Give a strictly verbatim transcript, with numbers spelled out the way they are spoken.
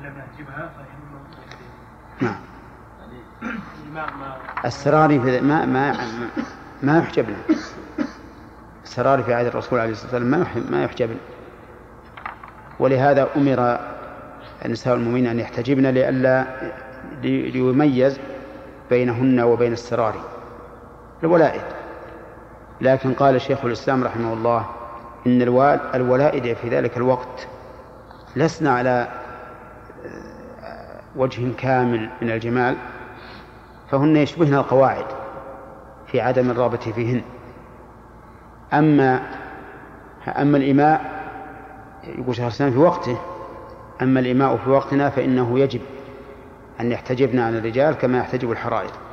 لم يحجبها فإنه نعم. السراري في ما ما ما يحجبنا. السراري في عهد الرسول عليه الصلاة والسلام ما يحجبن، ولهذا أمر النساء المؤمنين أن يحتجبن لئلا ليميز بينهن وبين السراري الولائد. لكن قال شيخ الإسلام رحمه الله إن الولائد في ذلك الوقت لسنا على وجه كامل من الجمال، فهن يشبهن القواعد في عدم الرابط فيهن. أما أما الإماء يقول شيخ الإسلام في وقته، أما الإماء في وقتنا فإنه يجب أن يحتجبن عن الرجال كما يحتجب الحرائر.